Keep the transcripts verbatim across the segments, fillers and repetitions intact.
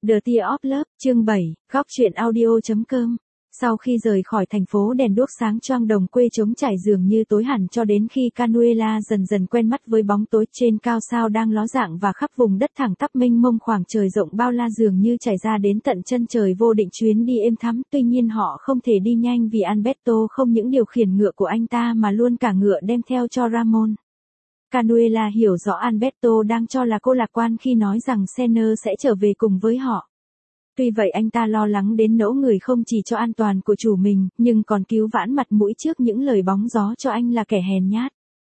The Tear of Love, chương bảy, góc truyện audio.com. Sau khi rời khỏi thành phố đèn đuốc sáng choang đồng quê trống trải dường như tối hẳn cho đến khi Canuella dần dần quen mắt với bóng tối trên cao sao đang ló dạng và khắp vùng đất thẳng tắp mênh mông khoảng trời rộng bao la dường như trải ra đến tận chân trời vô định chuyến đi êm thắm. Tuy nhiên họ không thể đi nhanh vì Alberto không những điều khiển ngựa của anh ta mà luôn cả ngựa đem theo cho Ramon. Canuella hiểu rõ Alberto đang cho là cô lạc quan khi nói rằng Senna sẽ trở về cùng với họ. Tuy vậy anh ta lo lắng đến nỗi người không chỉ cho an toàn của chủ mình, nhưng còn cứu vãn mặt mũi trước những lời bóng gió cho anh là kẻ hèn nhát.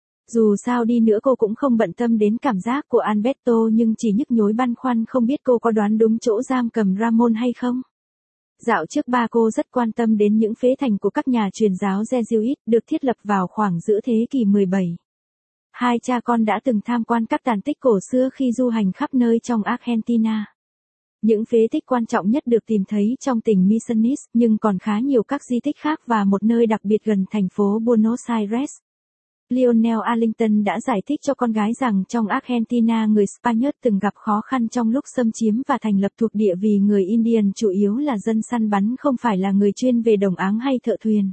Dù sao đi nữa cô cũng không bận tâm đến cảm giác của Alberto nhưng chỉ nhức nhối băn khoăn không biết cô có đoán đúng chỗ giam cầm Ramon hay không. Dạo trước ba cô rất quan tâm đến những phế thành của các nhà truyền giáo Jesuit được thiết lập vào khoảng giữa thế kỷ mười bảy. Hai cha con đã từng tham quan các tàn tích cổ xưa khi du hành khắp nơi trong Argentina. Những phế tích quan trọng nhất được tìm thấy trong tỉnh Misiones, nhưng còn khá nhiều các di tích khác và một nơi đặc biệt gần thành phố Buenos Aires. Lionel Arlington đã giải thích cho con gái rằng trong Argentina người Spaniard từng gặp khó khăn trong lúc xâm chiếm và thành lập thuộc địa vì người Indian chủ yếu là dân săn bắn không phải là người chuyên về đồng áng hay thợ thuyền.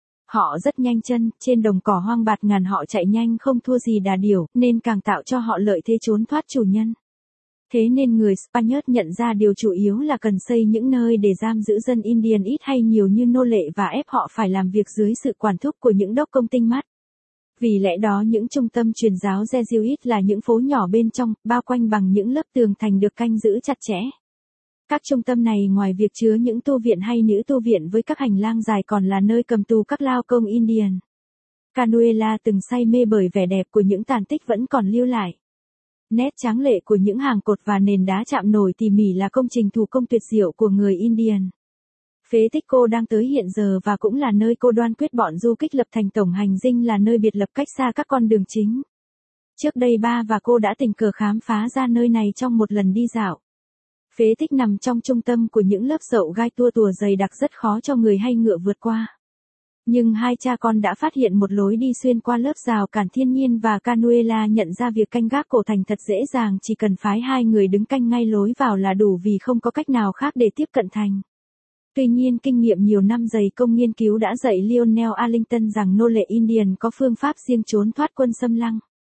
Họ rất nhanh chân, trên đồng cỏ hoang bạt ngàn họ chạy nhanh không thua gì đà điểu, nên càng tạo cho họ lợi thế trốn thoát chủ nhân. Thế nên người Spaniard nhận ra điều chủ yếu là cần xây những nơi để giam giữ dân Indian ít hay nhiều như nô lệ và ép họ phải làm việc dưới sự quản thúc của những đốc công tinh mắt. Vì lẽ đó những trung tâm truyền giáo Jesuit là những phố nhỏ bên trong, bao quanh bằng những lớp tường thành được canh giữ chặt chẽ. Các trung tâm này ngoài việc chứa những tu viện hay nữ tu viện với các hành lang dài còn là nơi cầm tù các lao công Indian. Canuella từng say mê bởi vẻ đẹp của những tàn tích vẫn còn lưu lại. Nét tráng lệ của những hàng cột và nền đá chạm nổi tỉ mỉ là công trình thủ công tuyệt diệu của người Indian. Phế tích cô đang tới hiện giờ và cũng là nơi cô đoan quyết bọn du kích lập thành tổng hành dinh là nơi biệt lập cách xa các con đường chính. Trước đây ba và cô đã tình cờ khám phá ra nơi này trong một lần đi dạo. Phế tích nằm trong trung tâm của những lớp dậu gai tua tùa dày đặc rất khó cho người hay ngựa vượt qua. Nhưng hai cha con đã phát hiện một lối đi xuyên qua lớp rào cản thiên nhiên và Canuella nhận ra việc canh gác cổ thành thật dễ dàng, chỉ cần phái hai người đứng canh ngay lối vào là đủ vì không có cách nào khác để tiếp cận thành. Tuy nhiên kinh nghiệm nhiều năm dày công nghiên cứu đã dạy Lionel Arlington rằng nô lệ Indian có phương pháp riêng trốn thoát quân xâm lăng.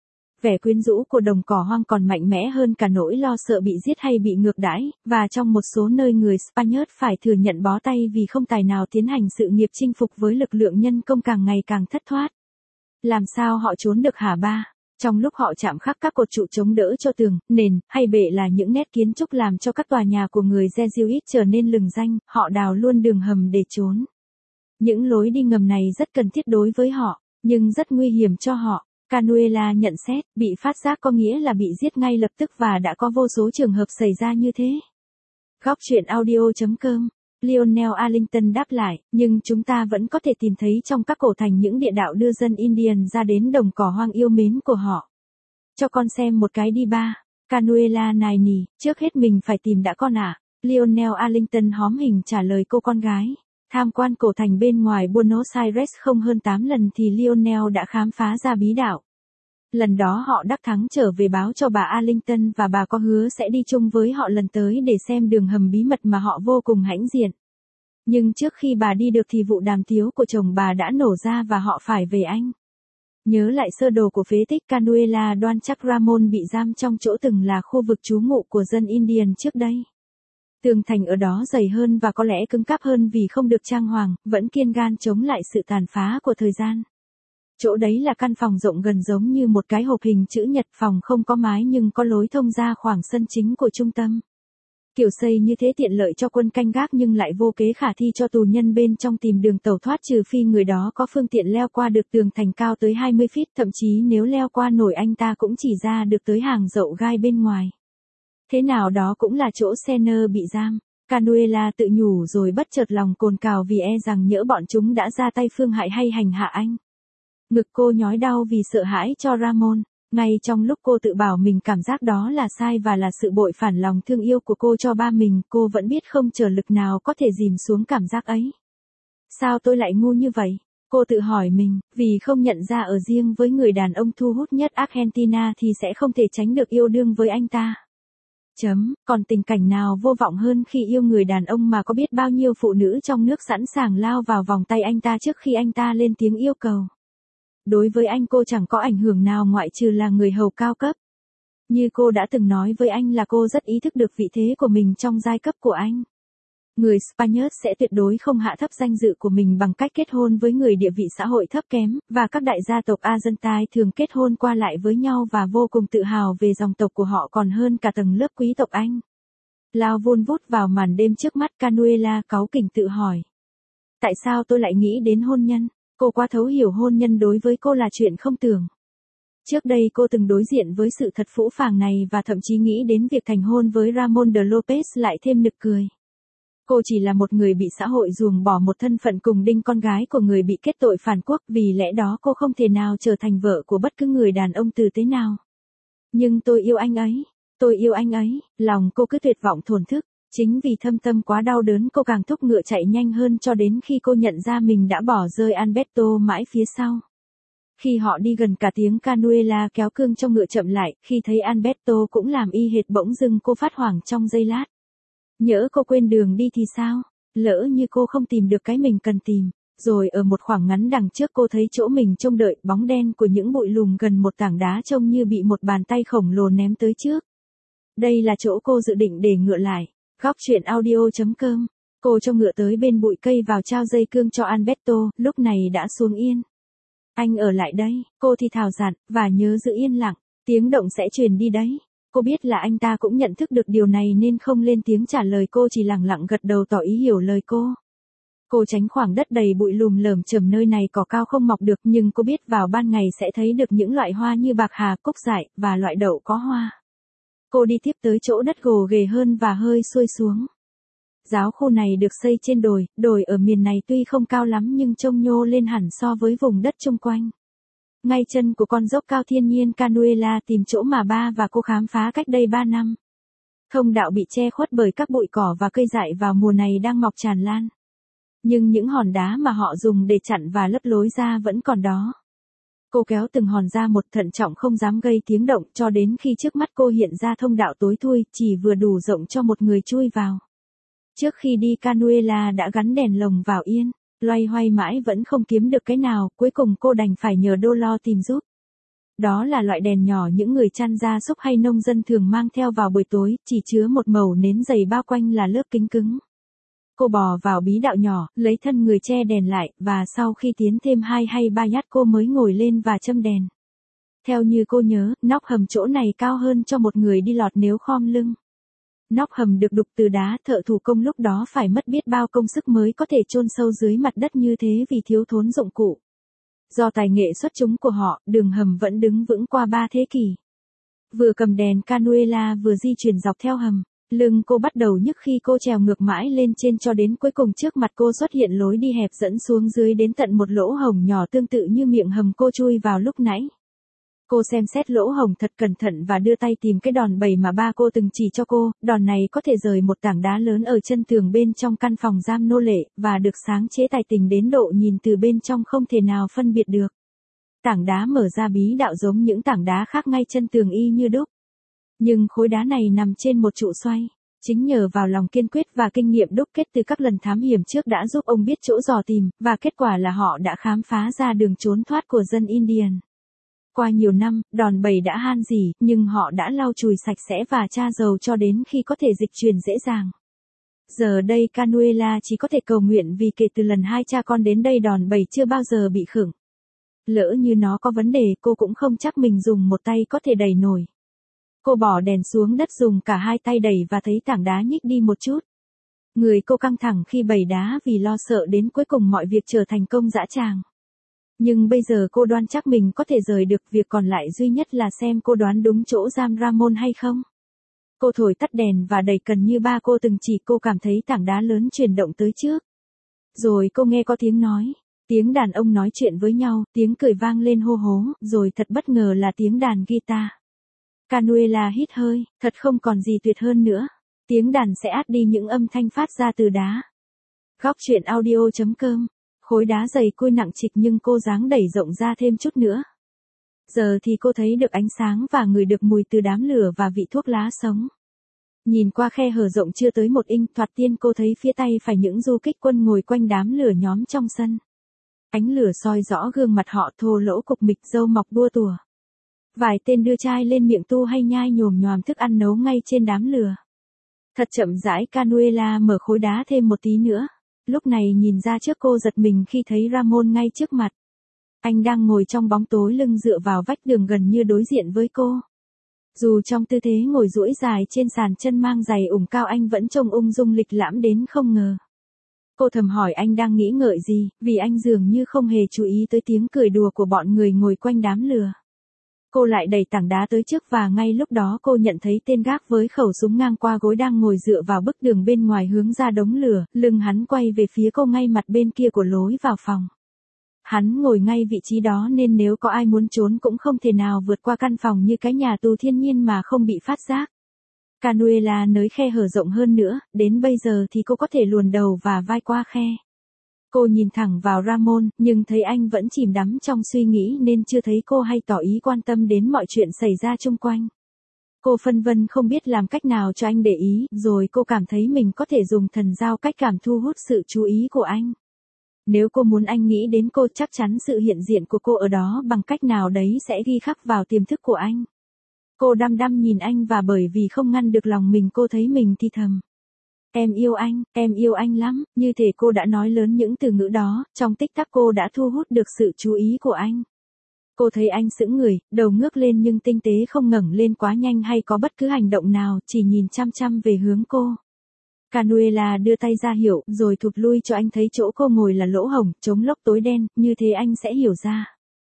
Vẻ quyến rũ của đồng cỏ hoang còn mạnh mẽ hơn cả nỗi lo sợ bị giết hay bị ngược đãi, và trong một số nơi người Spaniard phải thừa nhận bó tay vì không tài nào tiến hành sự nghiệp chinh phục với lực lượng nhân công càng ngày càng thất thoát. Làm sao họ trốn được hả ba? Trong lúc họ chạm khắc các cột trụ chống đỡ cho tường, nền, hay bệ là những nét kiến trúc làm cho các tòa nhà của người Jesuit trở nên lừng danh, họ đào luôn đường hầm để trốn. Những lối đi ngầm này rất cần thiết đối với họ, nhưng rất nguy hiểm cho họ. Canuella nhận xét, bị phát giác có nghĩa là bị giết ngay lập tức và đã có vô số trường hợp xảy ra như thế. Góc truyện audio.com. Lionel Arlington đáp lại, nhưng chúng ta vẫn có thể tìm thấy trong các cổ thành những địa đạo đưa dân Indian ra đến đồng cỏ hoang yêu mến của họ. Cho con xem một cái đi ba. Canuella nài nỉ, trước hết mình phải tìm đã con ạ. À. Lionel Arlington hóm hình trả lời cô con gái. Tham quan cổ thành bên ngoài Buenos Aires không hơn tám lần thì Lionel đã khám phá ra bí đạo. Lần đó họ đắc thắng trở về báo cho bà Arlington và bà có hứa sẽ đi chung với họ lần tới để xem đường hầm bí mật mà họ vô cùng hãnh diện. Nhưng trước khi bà đi được thì vụ đàm tiếu của chồng bà đã nổ ra và họ phải về Anh. Nhớ lại sơ đồ của phế tích Canuella đoan chắc Ramon bị giam trong chỗ từng là khu vực trú ngụ của dân Indian trước đây. Tường thành ở đó dày hơn và có lẽ cứng cáp hơn vì không được trang hoàng, vẫn kiên gan chống lại sự tàn phá của thời gian. Chỗ đấy là căn phòng rộng gần giống như một cái hộp hình chữ nhật, phòng không có mái nhưng có lối thông ra khoảng sân chính của trung tâm. Kiểu xây như thế tiện lợi cho quân canh gác nhưng lại vô kế khả thi cho tù nhân bên trong tìm đường tẩu thoát trừ phi người đó có phương tiện leo qua được tường thành cao tới hai mươi feet, thậm chí nếu leo qua nổi anh ta cũng chỉ ra được tới hàng dậu gai bên ngoài. Thế nào đó cũng là chỗ Senna bị giam. Canuella tự nhủ rồi bất chợt lòng cồn cào vì e rằng nhỡ bọn chúng đã ra tay phương hại hay hành hạ anh. Ngực cô nhói đau vì sợ hãi cho Ramon. Ngay trong lúc cô tự bảo mình cảm giác đó là sai và là sự bội phản lòng thương yêu của cô cho ba mình, cô vẫn biết không trở lực nào có thể dìm xuống cảm giác ấy. Sao tôi lại ngu như vậy? Cô tự hỏi mình, vì không nhận ra ở riêng với người đàn ông thu hút nhất Argentina thì sẽ không thể tránh được yêu đương với anh ta. Chấm, còn tình cảnh nào vô vọng hơn khi yêu người đàn ông mà có biết bao nhiêu phụ nữ trong nước sẵn sàng lao vào vòng tay anh ta trước khi anh ta lên tiếng yêu cầu. Đối với anh cô chẳng có ảnh hưởng nào ngoại trừ là người hầu cao cấp. Như cô đã từng nói với anh là cô rất ý thức được vị thế của mình trong giai cấp của anh. Người Spaniard sẽ tuyệt đối không hạ thấp danh dự của mình bằng cách kết hôn với người địa vị xã hội thấp kém, và các đại gia tộc Argentine thường kết hôn qua lại với nhau và vô cùng tự hào về dòng tộc của họ còn hơn cả tầng lớp quý tộc Anh. Lao vun vút vào màn đêm trước mắt Canuela cáu kỉnh tự hỏi. Tại sao tôi lại nghĩ đến hôn nhân? Cô quá thấu hiểu hôn nhân đối với cô là chuyện không tưởng. Trước đây cô từng đối diện với sự thật phũ phàng này và thậm chí nghĩ đến việc thành hôn với Ramon de Lopez lại thêm nực cười. Cô chỉ là một người bị xã hội ruồng bỏ một thân phận cùng đinh con gái của người bị kết tội phản quốc, vì lẽ đó cô không thể nào trở thành vợ của bất cứ người đàn ông tử tế nào. Nhưng tôi yêu anh ấy, tôi yêu anh ấy, lòng cô cứ tuyệt vọng thổn thức. Chính vì thâm tâm quá đau đớn cô càng thúc ngựa chạy nhanh hơn cho đến khi cô nhận ra mình đã bỏ rơi Alberto mãi phía sau. Khi họ đi gần cả tiếng Canuela kéo cương cho ngựa chậm lại, khi thấy Alberto cũng làm y hệt bỗng dưng cô phát hoảng trong giây lát. Nhỡ cô quên đường đi thì sao? Lỡ như cô không tìm được cái mình cần tìm. Rồi ở một khoảng ngắn đằng trước cô thấy chỗ mình trông đợi, bóng đen của những bụi lùm gần một tảng đá trông như bị một bàn tay khổng lồ ném tới trước. Đây là chỗ cô dự định để ngựa lại. Góc truyện audio chấm com. Cô cho ngựa tới bên bụi cây vào trao dây cương cho Alberto, lúc này đã xuống yên. Anh ở lại đây, cô thì thào dặn, và nhớ giữ yên lặng, tiếng động sẽ truyền đi đấy. Cô biết là anh ta cũng nhận thức được điều này nên không lên tiếng trả lời, cô chỉ lặng lặng gật đầu tỏ ý hiểu lời cô. Cô tránh khoảng đất đầy bụi lùm lởm chởm, nơi này cỏ cao không mọc được, nhưng cô biết vào ban ngày sẽ thấy được những loại hoa như bạc hà, cúc dại, và loại đậu có hoa. Cô đi tiếp tới chỗ đất gồ ghề hơn và hơi xuôi xuống. Giáo khu này được xây trên đồi, đồi ở miền này tuy không cao lắm nhưng trông nhô lên hẳn so với vùng đất chung quanh. Ngay chân của con dốc cao thiên nhiên Canuela tìm chỗ mà ba và cô khám phá cách đây ba năm. Thông đạo bị che khuất bởi các bụi cỏ và cây dại vào mùa này đang mọc tràn lan. Nhưng những hòn đá mà họ dùng để chặn và lấp lối ra vẫn còn đó. Cô kéo từng hòn ra một, thận trọng không dám gây tiếng động, cho đến khi trước mắt cô hiện ra thông đạo tối thui, chỉ vừa đủ rộng cho một người chui vào. Trước khi đi Canuela đã gắn đèn lồng vào yên, loay hoay mãi vẫn không kiếm được cái nào, cuối cùng cô đành phải nhờ Đô Lo tìm giúp. Đó là loại đèn nhỏ những người chăn gia súc hay nông dân thường mang theo vào buổi tối, chỉ chứa một mẩu nến dày bao quanh là lớp kính cứng. Cô bò vào bí đạo nhỏ, lấy thân người che đèn lại, và sau khi tiến thêm hai hay ba nhát cô mới ngồi lên và châm đèn. Theo như cô nhớ, nóc hầm chỗ này cao hơn cho một người đi lọt nếu khom lưng. Nóc hầm được đục từ đá, thợ thủ công lúc đó phải mất biết bao công sức mới có thể chôn sâu dưới mặt đất như thế vì thiếu thốn dụng cụ. Do tài nghệ xuất chúng của họ, đường hầm vẫn đứng vững qua ba thế kỷ. Vừa cầm đèn Canuela vừa di chuyển dọc theo hầm, lưng cô bắt đầu nhức khi cô trèo ngược mãi lên trên cho đến cuối cùng trước mặt cô xuất hiện lối đi hẹp dẫn xuống dưới đến tận một lỗ hổng nhỏ tương tự như miệng hầm cô chui vào lúc nãy. Cô xem xét lỗ hổng thật cẩn thận và đưa tay tìm cái đòn bẩy mà ba cô từng chỉ cho cô, đòn này có thể rời một tảng đá lớn ở chân tường bên trong căn phòng giam nô lệ, và được sáng chế tài tình đến độ nhìn từ bên trong không thể nào phân biệt được. Tảng đá mở ra bí đạo giống những tảng đá khác ngay chân tường y như đúc. Nhưng khối đá này nằm trên một trụ xoay. Chính nhờ vào lòng kiên quyết và kinh nghiệm đúc kết từ các lần thám hiểm trước đã giúp ông biết chỗ dò tìm, và kết quả là họ đã khám phá ra đường trốn thoát của dân Indian. Qua nhiều năm, đòn bẩy đã han rỉ, nhưng họ đã lau chùi sạch sẽ và tra dầu cho đến khi có thể dịch chuyển dễ dàng. Giờ đây Canuela chỉ có thể cầu nguyện vì kể từ lần hai cha con đến đây đòn bẩy chưa bao giờ bị khựng. Lỡ như nó có vấn đề cô cũng không chắc mình dùng một tay có thể đẩy nổi. Cô bỏ đèn xuống đất dùng cả hai tay đẩy và thấy tảng đá nhích đi một chút. Người cô căng thẳng khi bẩy đá vì lo sợ đến cuối cùng mọi việc trở thành công dã tràng. Nhưng bây giờ cô đoán chắc mình có thể rời được, việc còn lại duy nhất là xem cô đoán đúng chỗ giam Ramon hay không. Cô thổi tắt đèn và đẩy cần như ba cô từng chỉ, cô cảm thấy tảng đá lớn chuyển động tới trước. Rồi cô nghe có tiếng nói, tiếng đàn ông nói chuyện với nhau, tiếng cười vang lên hô hố, rồi thật bất ngờ là tiếng đàn guitar. Canuela hít hơi, thật không còn gì tuyệt hơn nữa. Tiếng đàn sẽ át đi những âm thanh phát ra từ đá. Góc truyện audio chấm com. Khối đá dày cui nặng trịch nhưng cô dáng đẩy rộng ra thêm chút nữa. Giờ thì cô thấy được ánh sáng và ngửi được mùi từ đám lửa và vị thuốc lá sống. Nhìn qua khe hở rộng chưa tới một inch, thoạt tiên cô thấy phía tay phải những du kích quân ngồi quanh đám lửa nhóm trong sân. Ánh lửa soi rõ gương mặt họ thô lỗ cục mịch, râu mọc đua tủa. Vài tên đưa chai lên miệng tu hay nhai nhồm nhòm thức ăn nấu ngay trên đám lửa. Thật chậm rãi Canuela mở khối đá thêm một tí nữa. Lúc này nhìn ra trước cô giật mình khi thấy Ramon ngay trước mặt. Anh đang ngồi trong bóng tối, lưng dựa vào vách tường gần như đối diện với cô. Dù trong tư thế ngồi duỗi dài trên sàn, chân mang giày ủng cao, anh vẫn trông ung dung lịch lãm đến không ngờ. Cô thầm hỏi anh đang nghĩ ngợi gì, vì anh dường như không hề chú ý tới tiếng cười đùa của bọn người ngồi quanh đám lửa. Cô lại đẩy tảng đá tới trước và ngay lúc đó cô nhận thấy tên gác với khẩu súng ngang qua gối đang ngồi dựa vào bức tường bên ngoài hướng ra đống lửa, lưng hắn quay về phía cô ngay mặt bên kia của lối vào phòng. Hắn ngồi ngay vị trí đó nên nếu có ai muốn trốn cũng không thể nào vượt qua căn phòng như cái nhà tù thiên nhiên mà không bị phát giác. Canuela nới khe hở rộng hơn nữa, đến bây giờ thì cô có thể luồn đầu và vai qua khe. Cô nhìn thẳng vào Ramon, nhưng thấy anh vẫn chìm đắm trong suy nghĩ nên chưa thấy cô hay tỏ ý quan tâm đến mọi chuyện xảy ra chung quanh. Cô phân vân không biết làm cách nào cho anh để ý, rồi cô cảm thấy mình có thể dùng thần giao cách cảm thu hút sự chú ý của anh. Nếu cô muốn anh nghĩ đến cô, chắc chắn sự hiện diện của cô ở đó bằng cách nào đấy sẽ ghi khắc vào tiềm thức của anh. Cô đăm đăm nhìn anh và bởi vì không ngăn được lòng mình, cô thấy mình thì thầm. Em yêu anh, em yêu anh lắm, như thể cô đã nói lớn những từ ngữ đó, trong tích tắc cô đã thu hút được sự chú ý của anh. Cô thấy anh sững người, đầu ngước lên nhưng tinh tế không ngẩng lên quá nhanh hay có bất cứ hành động nào, chỉ nhìn chăm chăm về hướng cô. Canuela đưa tay ra hiệu, rồi thụt lui cho anh thấy chỗ cô ngồi là lỗ hổng, trống lốc tối đen, như thế anh sẽ hiểu ra.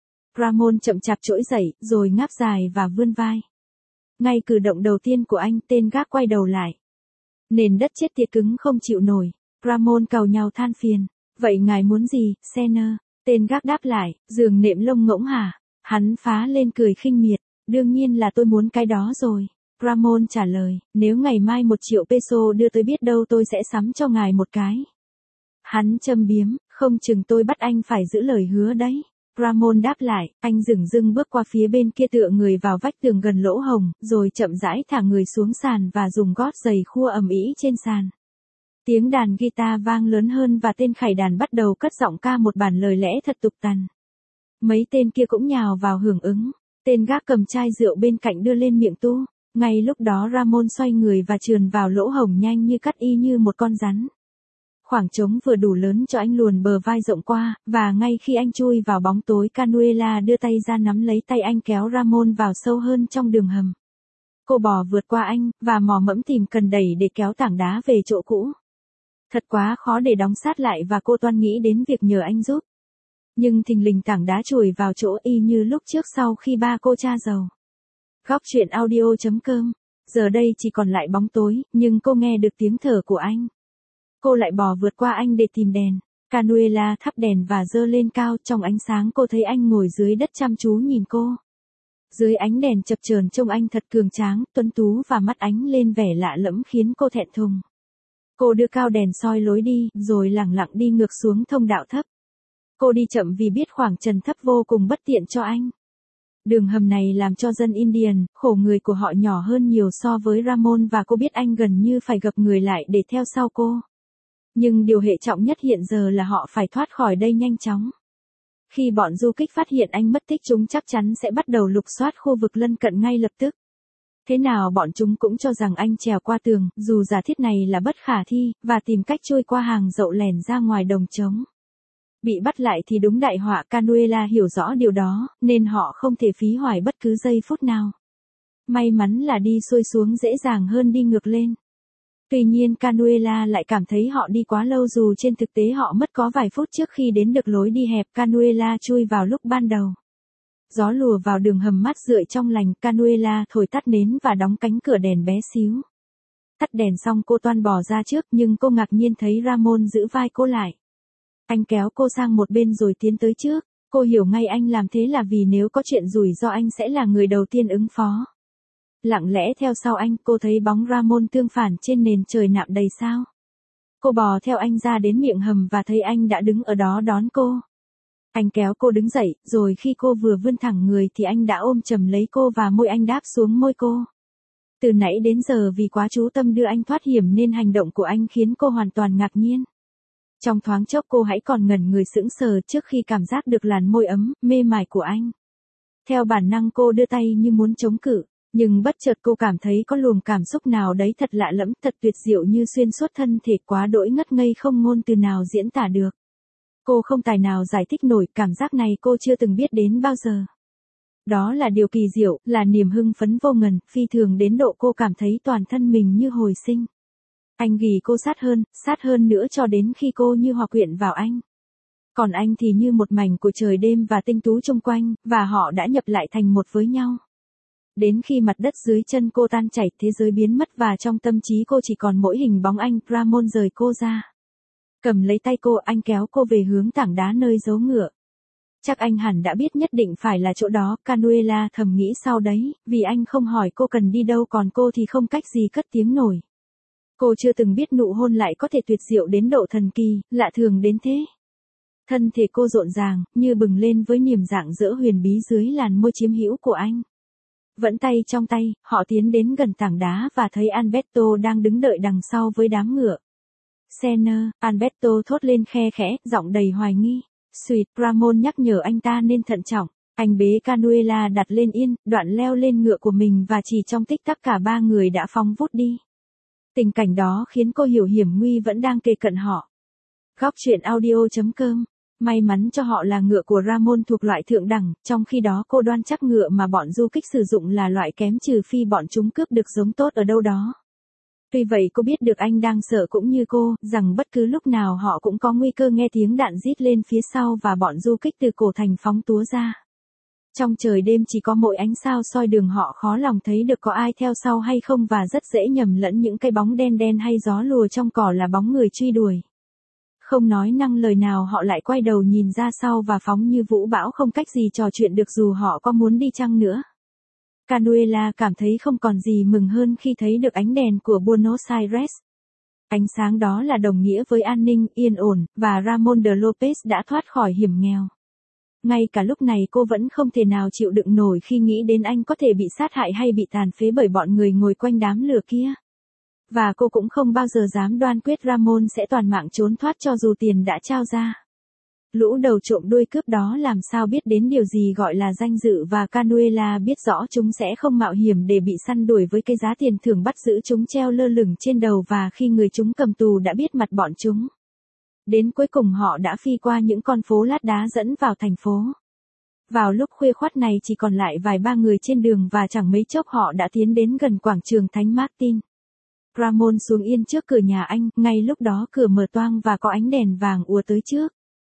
Ramon chậm chạp trỗi dậy, rồi ngáp dài và vươn vai. Ngay cử động đầu tiên của anh, tên gác quay đầu lại. Nền đất chết tiệt cứng không chịu nổi. Ramon càu nhàu than phiền. Vậy ngài muốn gì, Senner? Tên gác đáp lại, giường nệm lông ngỗng hả? Hắn phá lên cười khinh miệt. Đương nhiên là tôi muốn cái đó rồi. Ramon trả lời, nếu ngày mai một triệu peso đưa tôi biết đâu tôi sẽ sắm cho ngài một cái. Hắn châm biếm, không chừng tôi bắt anh phải giữ lời hứa đấy. Ramon đáp lại, anh dửng dưng bước qua phía bên kia tựa người vào vách tường gần lỗ hổng, rồi chậm rãi thả người xuống sàn và dùng gót giày khua ầm ĩ trên sàn. Tiếng đàn guitar vang lớn hơn và tên khải đàn bắt đầu cất giọng ca một bản lời lẽ thật tục tằn. Mấy tên kia cũng nhào vào hưởng ứng. Tên gác cầm chai rượu bên cạnh đưa lên miệng tu. Ngay lúc đó Ramon xoay người và trườn vào lỗ hổng nhanh như cắt, y như một con rắn. Khoảng trống vừa đủ lớn cho anh luồn bờ vai rộng qua, và ngay khi anh chui vào bóng tối, Canuela đưa tay ra nắm lấy tay anh, kéo Ramon vào sâu hơn trong đường hầm. Cô bò vượt qua anh, và mò mẫm tìm cần đẩy để kéo tảng đá về chỗ cũ. Thật quá khó để đóng sát lại và cô toan nghĩ đến việc nhờ anh giúp. Nhưng thình lình tảng đá chùi vào chỗ y như lúc trước sau khi ba cô tra dầu. Góc truyện audio chấm com. Giờ đây chỉ còn lại bóng tối, nhưng cô nghe được tiếng thở của anh. Cô lại bò vượt qua anh để tìm đèn. Canuela thắp đèn và giơ lên cao, trong ánh sáng cô thấy anh ngồi dưới đất chăm chú nhìn cô. Dưới ánh đèn chập chờn trông anh thật cường tráng, tuấn tú và mắt ánh lên vẻ lạ lẫm khiến cô thẹn thùng. Cô đưa cao đèn soi lối đi, rồi lẳng lặng đi ngược xuống thông đạo thấp. Cô đi chậm vì biết khoảng trần thấp vô cùng bất tiện cho anh. Đường hầm này làm cho dân Indian, khổ người của họ nhỏ hơn nhiều so với Ramon và cô biết anh gần như phải gập người lại để theo sau cô. Nhưng điều hệ trọng nhất hiện giờ là họ phải thoát khỏi đây nhanh chóng. Khi bọn du kích phát hiện anh mất tích, chúng chắc chắn sẽ bắt đầu lục soát khu vực lân cận ngay lập tức. Thế nào bọn chúng cũng cho rằng anh trèo qua tường, dù giả thiết này là bất khả thi, và tìm cách trôi qua hàng dậu lẻn ra ngoài đồng trống. Bị bắt lại thì đúng đại họa. Canuela hiểu rõ điều đó, nên họ không thể phí hoài bất cứ giây phút nào. May mắn là đi xuôi xuống dễ dàng hơn đi ngược lên. Tuy nhiên Canuela lại cảm thấy họ đi quá lâu, dù trên thực tế họ mất có vài phút trước khi đến được lối đi hẹp Canuela chui vào lúc ban đầu. Gió lùa vào đường hầm mát rượi trong lành, Canuela thổi tắt nến và đóng cánh cửa đèn bé xíu. Tắt đèn xong cô toan bỏ ra trước, nhưng cô ngạc nhiên thấy Ramon giữ vai cô lại. Anh kéo cô sang một bên rồi tiến tới trước. Cô hiểu ngay anh làm thế là vì nếu có chuyện rủi ro anh sẽ là người đầu tiên ứng phó. Lặng lẽ theo sau anh, cô thấy bóng Ramon tương phản trên nền trời nạm đầy sao. Cô bò theo anh ra đến miệng hầm và thấy anh đã đứng ở đó đón cô. Anh kéo cô đứng dậy, rồi khi cô vừa vươn thẳng người thì anh đã ôm chầm lấy cô và môi anh đáp xuống môi cô. Từ nãy đến giờ vì quá chú tâm đưa anh thoát hiểm nên hành động của anh khiến cô hoàn toàn ngạc nhiên. Trong thoáng chốc cô hãy còn ngẩn người sững sờ trước khi cảm giác được làn môi ấm, mê mải của anh. Theo bản năng cô đưa tay như muốn chống cự, nhưng bất chợt cô cảm thấy có luồng cảm xúc nào đấy thật lạ lẫm, thật tuyệt diệu như xuyên suốt thân thể, quá đỗi ngất ngây không ngôn từ nào diễn tả được. Cô không tài nào giải thích nổi, cảm giác này cô chưa từng biết đến bao giờ. Đó là điều kỳ diệu, là niềm hưng phấn vô ngần, phi thường đến độ cô cảm thấy toàn thân mình như hồi sinh. Anh ghì cô sát hơn, sát hơn nữa cho đến khi cô như hòa quyện vào anh. Còn anh thì như một mảnh của trời đêm và tinh tú chung quanh, và họ đã nhập lại thành một với nhau. Đến khi mặt đất dưới chân cô tan chảy, thế giới biến mất và trong tâm trí cô chỉ còn mỗi hình bóng anh. Ramon rời cô ra. Cầm lấy tay cô, anh kéo cô về hướng tảng đá nơi giấu ngựa. Chắc anh hẳn đã biết nhất định phải là chỗ đó, Canuela thầm nghĩ sau đấy, vì anh không hỏi cô cần đi đâu, còn cô thì không cách gì cất tiếng nổi. Cô chưa từng biết nụ hôn lại có thể tuyệt diệu đến độ thần kỳ, lạ thường đến thế. Thân thể cô rộn ràng, như bừng lên với niềm rạng rỡ huyền bí dưới làn môi chiếm hữu của anh. Vẫn tay trong tay, họ tiến đến gần tảng đá và thấy Alberto đang đứng đợi đằng sau với đám ngựa. Senna, Alberto thốt lên khe khẽ, giọng đầy hoài nghi. Sweet, Ramon nhắc nhở anh ta nên thận trọng. Anh bế Canuela đặt lên yên, đoạn leo lên ngựa của mình và chỉ trong tích tắc cả ba người đã phóng vút đi. Tình cảnh đó khiến cô hiểu hiểm nguy vẫn đang kề cận họ. Góc truyện audio chấm com. May mắn cho họ là ngựa của Ramon thuộc loại thượng đẳng, trong khi đó cô đoan chắc ngựa mà bọn du kích sử dụng là loại kém, trừ phi bọn chúng cướp được giống tốt ở đâu đó. Tuy vậy cô biết được anh đang sợ cũng như cô, rằng bất cứ lúc nào họ cũng có nguy cơ nghe tiếng đạn rít lên phía sau và bọn du kích từ cổ thành phóng túa ra. Trong trời đêm chỉ có mỗi ánh sao soi đường, họ khó lòng thấy được có ai theo sau hay không và rất dễ nhầm lẫn những cái bóng đen đen hay gió lùa trong cỏ là bóng người truy đuổi. Không nói năng lời nào họ lại quay đầu nhìn ra sau và phóng như vũ bão, không cách gì trò chuyện được dù họ có muốn đi chăng nữa. Canuela cảm thấy không còn gì mừng hơn khi thấy được ánh đèn của Buenos Aires. Ánh sáng đó là đồng nghĩa với an ninh, yên ổn, và Ramon de Lopez đã thoát khỏi hiểm nghèo. Ngay cả lúc này cô vẫn không thể nào chịu đựng nổi khi nghĩ đến anh có thể bị sát hại hay bị tàn phế bởi bọn người ngồi quanh đám lửa kia. Và cô cũng không bao giờ dám đoan quyết Ramon sẽ toàn mạng trốn thoát cho dù tiền đã trao ra. Lũ đầu trộm đuôi cướp đó làm sao biết đến điều gì gọi là danh dự, và Canuela biết rõ chúng sẽ không mạo hiểm để bị săn đuổi với cái giá tiền thưởng bắt giữ chúng treo lơ lửng trên đầu, và khi người chúng cầm tù đã biết mặt bọn chúng. Đến cuối cùng họ đã phi qua những con phố lát đá dẫn vào thành phố. Vào lúc khuya khoắt này chỉ còn lại vài ba người trên đường và chẳng mấy chốc họ đã tiến đến gần quảng trường Thánh Martin. Ramon xuống yên trước cửa nhà anh, ngay lúc đó cửa mở toang và có ánh đèn vàng ùa tới trước.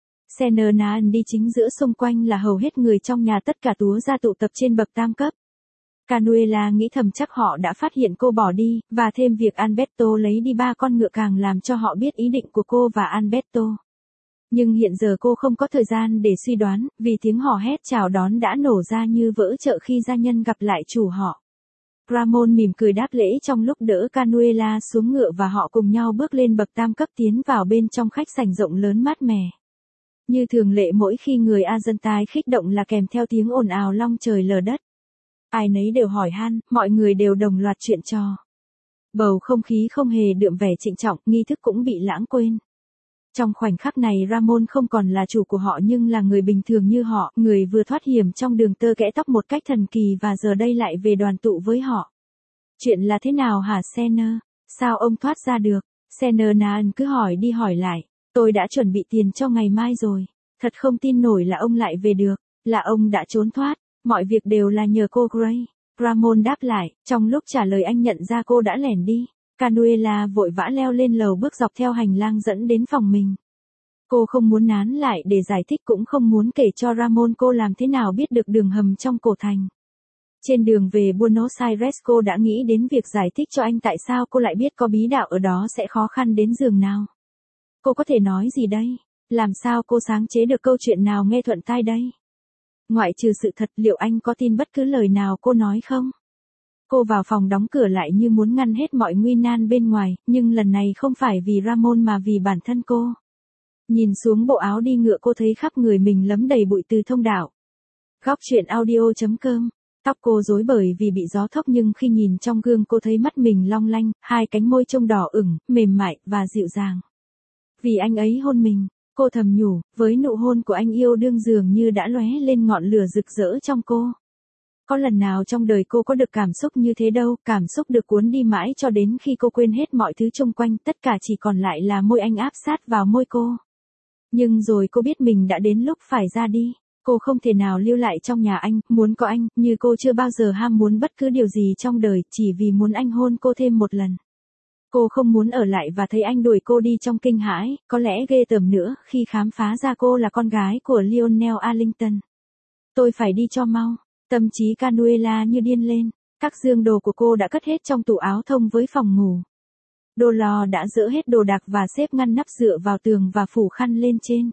Senna đi chính giữa, xung quanh là hầu hết người trong nhà, tất cả túa ra tụ tập trên bậc tam cấp. Canuela nghĩ thầm chắc họ đã phát hiện cô bỏ đi, và thêm việc Alberto lấy đi ba con ngựa càng làm cho họ biết ý định của cô và Alberto. Nhưng hiện giờ cô không có thời gian để suy đoán, vì tiếng hò hét chào đón đã nổ ra như vỡ chợ khi gia nhân gặp lại chủ họ. Ramon mỉm cười đáp lễ trong lúc đỡ Canuela xuống ngựa và họ cùng nhau bước lên bậc tam cấp tiến vào bên trong khách sảnh rộng lớn mát mẻ. Như thường lệ mỗi khi người Argentine khích động là kèm theo tiếng ồn ào long trời lở đất. Ai nấy đều hỏi han, mọi người đều đồng loạt chuyện trò. Bầu không khí không hề đượm vẻ trịnh trọng, nghi thức cũng bị lãng quên. Trong khoảnh khắc này Ramon không còn là chủ của họ nhưng là người bình thường như họ, người vừa thoát hiểm trong đường tơ kẽ tóc một cách thần kỳ và giờ đây lại về đoàn tụ với họ. Chuyện là thế nào hả Senna? Sao ông thoát ra được? Senna cứ hỏi đi hỏi lại. Tôi đã chuẩn bị tiền cho ngày mai rồi. Thật không tin nổi là ông lại về được, là ông đã trốn thoát. Mọi việc đều là nhờ cô Gray. Ramon đáp lại, trong lúc trả lời anh nhận ra cô đã lẻn đi. Canuela vội vã leo lên lầu bước dọc theo hành lang dẫn đến phòng mình. Cô không muốn nán lại để giải thích, cũng không muốn kể cho Ramon cô làm thế nào biết được đường hầm trong cổ thành. Trên đường về Buenos Aires cô đã nghĩ đến việc giải thích cho anh tại sao cô lại biết có bí đạo ở đó sẽ khó khăn đến giường nào. Cô có thể nói gì đây? Làm sao cô sáng chế được câu chuyện nào nghe thuận tai đây? Ngoại trừ sự thật, liệu anh có tin bất cứ lời nào cô nói không? Cô vào phòng đóng cửa lại như muốn ngăn hết mọi nguy nan bên ngoài, nhưng lần này không phải vì Ramon mà vì bản thân cô. Nhìn xuống bộ áo đi ngựa cô thấy khắp người mình lấm đầy bụi từ thông đạo. Góc truyện audio chấm com Tóc cô rối bởi vì bị gió thốc nhưng khi nhìn trong gương cô thấy mắt mình long lanh, hai cánh môi trông đỏ ửng, mềm mại và dịu dàng. Vì anh ấy hôn mình, cô thầm nhủ, với nụ hôn của anh yêu đương dường như đã lóe lên ngọn lửa rực rỡ trong cô. Có lần nào trong đời cô có được cảm xúc như thế đâu, cảm xúc được cuốn đi mãi cho đến khi cô quên hết mọi thứ xung quanh, tất cả chỉ còn lại là môi anh áp sát vào môi cô. Nhưng rồi cô biết mình đã đến lúc phải ra đi. Cô không thể nào lưu lại trong nhà anh, muốn có anh, như cô chưa bao giờ ham muốn bất cứ điều gì trong đời, chỉ vì muốn anh hôn cô thêm một lần. Cô không muốn ở lại và thấy anh đuổi cô đi trong kinh hãi, có lẽ ghê tởm nữa khi khám phá ra cô là con gái của Lionel Arlington. Tôi phải đi cho mau. Tâm trí Canuela như điên lên, các giường đồ của cô đã cất hết trong tủ áo thông với phòng ngủ. Dolores đã dỡ hết đồ đạc và xếp ngăn nắp dựa vào tường và phủ khăn lên trên.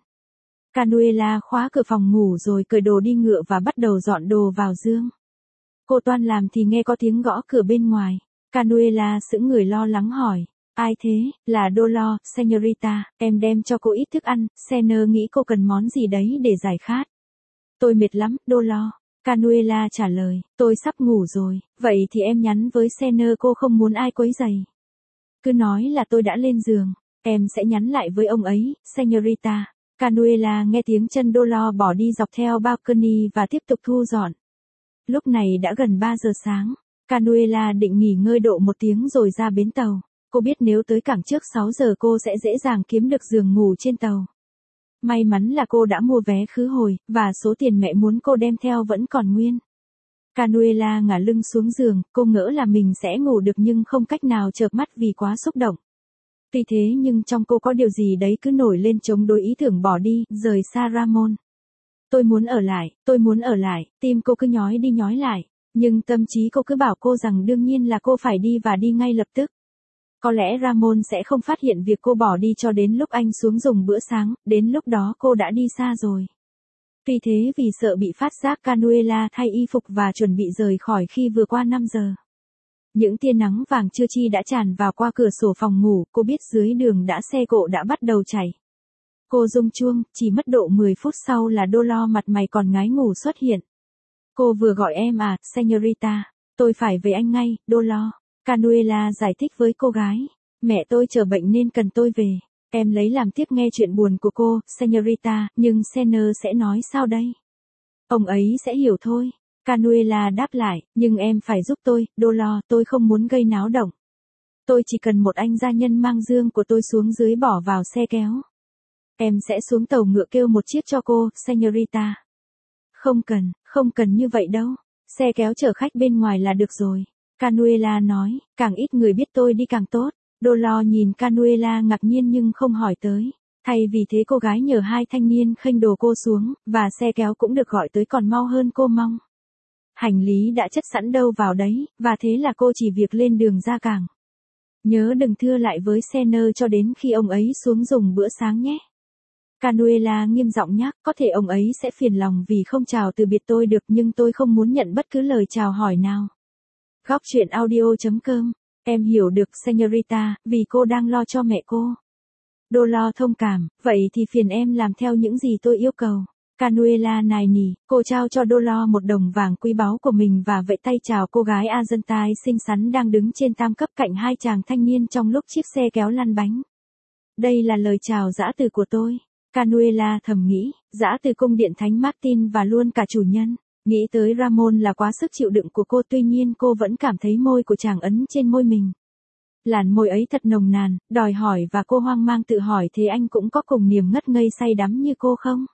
Canuela khóa cửa phòng ngủ rồi cởi đồ đi ngựa và bắt đầu dọn đồ vào giường. Cô toan làm thì nghe có tiếng gõ cửa bên ngoài. Canuela sững người lo lắng hỏi, ai thế? Là Dolores, señorita, em đem cho cô ít thức ăn, Senner nghĩ cô cần món gì đấy để giải khát. Tôi mệt lắm, Dolores. Canuela trả lời, tôi sắp ngủ rồi, vậy thì em nhắn với Senner cô không muốn ai quấy rầy. Cứ nói là tôi đã lên giường, em sẽ nhắn lại với ông ấy, señorita. Canuela nghe tiếng chân Dolores bỏ đi dọc theo balcony và tiếp tục thu dọn. Lúc này đã gần ba giờ sáng, Canuela định nghỉ ngơi độ một tiếng rồi ra bến tàu. Cô biết nếu tới cảng trước sáu giờ cô sẽ dễ dàng kiếm được giường ngủ trên tàu. May mắn là cô đã mua vé khứ hồi, và số tiền mẹ muốn cô đem theo vẫn còn nguyên. Canuela ngả lưng xuống giường, cô ngỡ là mình sẽ ngủ được nhưng không cách nào chợp mắt vì quá xúc động. Tuy thế nhưng trong cô có điều gì đấy cứ nổi lên chống đối ý tưởng bỏ đi, rời xa Ramon. Tôi muốn ở lại, tôi muốn ở lại, tim cô cứ nhói đi nhói lại, nhưng tâm trí cô cứ bảo cô rằng đương nhiên là cô phải đi và đi ngay lập tức. Có lẽ Ramon sẽ không phát hiện việc cô bỏ đi cho đến lúc anh xuống dùng bữa sáng, đến lúc đó cô đã đi xa rồi. Tuy thế vì sợ bị phát giác Canuela thay y phục và chuẩn bị rời khỏi khi vừa qua năm giờ. Những tia nắng vàng trưa chi đã tràn vào qua cửa sổ phòng ngủ, cô biết dưới đường đã xe cộ đã bắt đầu chạy. Cô rung chuông, chỉ mất độ mười phút sau là Dolores mặt mày còn ngái ngủ xuất hiện. Cô vừa gọi em à, señorita, tôi phải về anh ngay, Dolores. Canuela giải thích với cô gái, mẹ tôi chờ bệnh nên cần tôi về. Em lấy làm tiếc nghe chuyện buồn của cô, señorita, nhưng Senner sẽ nói sao đây? Ông ấy sẽ hiểu thôi. Canuela đáp lại, nhưng em phải giúp tôi, Dolores, tôi không muốn gây náo động. Tôi chỉ cần một anh gia nhân mang giường của tôi xuống dưới bỏ vào xe kéo. Em sẽ xuống tàu ngựa kêu một chiếc cho cô, señorita. Không cần, không cần như vậy đâu. Xe kéo chở khách bên ngoài là được rồi. Canuela nói, càng ít người biết tôi đi càng tốt. Dolores nhìn Canuela ngạc nhiên nhưng không hỏi tới. Thay vì thế cô gái nhờ hai thanh niên khênh đồ cô xuống, và xe kéo cũng được gọi tới còn mau hơn cô mong. Hành lý đã chất sẵn đâu vào đấy, và thế là cô chỉ việc lên đường ra cảng. Nhớ đừng thưa lại với Senner cho đến khi ông ấy xuống dùng bữa sáng nhé. Canuela nghiêm giọng nhắc, có thể ông ấy sẽ phiền lòng vì không chào từ biệt tôi được nhưng tôi không muốn nhận bất cứ lời chào hỏi nào. Góc truyện audio chấm com. Em hiểu được señorita, vì cô đang lo cho mẹ cô. Dolores thông cảm, vậy thì phiền em làm theo những gì tôi yêu cầu. Canuela nài nỉ, cô trao cho Dolores một đồng vàng quý báu của mình và vẫy tay chào cô gái Argentine xinh xắn đang đứng trên tam cấp cạnh hai chàng thanh niên trong lúc chiếc xe kéo lăn bánh. Đây là lời chào giã từ của tôi. Canuela thầm nghĩ, giã từ cung điện Thánh Martin và luôn cả chủ nhân. Nghĩ tới Ramon là quá sức chịu đựng của cô, tuy nhiên cô vẫn cảm thấy môi của chàng ấn trên môi mình. Làn môi ấy thật nồng nàn, đòi hỏi và cô hoang mang tự hỏi thế anh cũng có cùng niềm ngất ngây say đắm như cô không?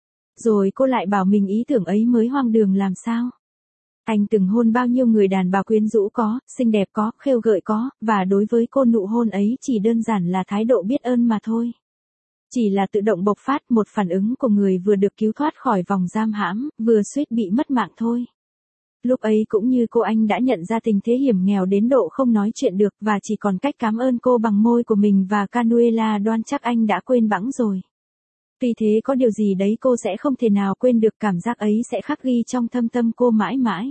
Rồi cô lại bảo mình ý tưởng ấy mới hoang đường làm sao? Anh từng hôn bao nhiêu người đàn bà quyến rũ có, xinh đẹp có, khêu gợi có, và đối với cô nụ hôn ấy chỉ đơn giản là thái độ biết ơn mà thôi. Chỉ là tự động bộc phát một phản ứng của người vừa được cứu thoát khỏi vòng giam hãm, vừa suýt bị mất mạng thôi. Lúc ấy cũng như cô anh đã nhận ra tình thế hiểm nghèo đến độ không nói chuyện được và chỉ còn cách cảm ơn cô bằng môi của mình và Canuela đoan chắc anh đã quên bẵng rồi. Tuy thế có điều gì đấy cô sẽ không thể nào quên được, cảm giác ấy sẽ khắc ghi trong thâm tâm cô mãi mãi.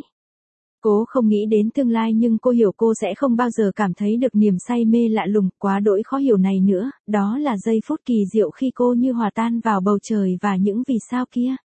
Cô không nghĩ đến tương lai nhưng cô hiểu cô sẽ không bao giờ cảm thấy được niềm say mê lạ lùng quá đỗi khó hiểu này nữa, đó là giây phút kỳ diệu khi cô như hòa tan vào bầu trời và những vì sao kia.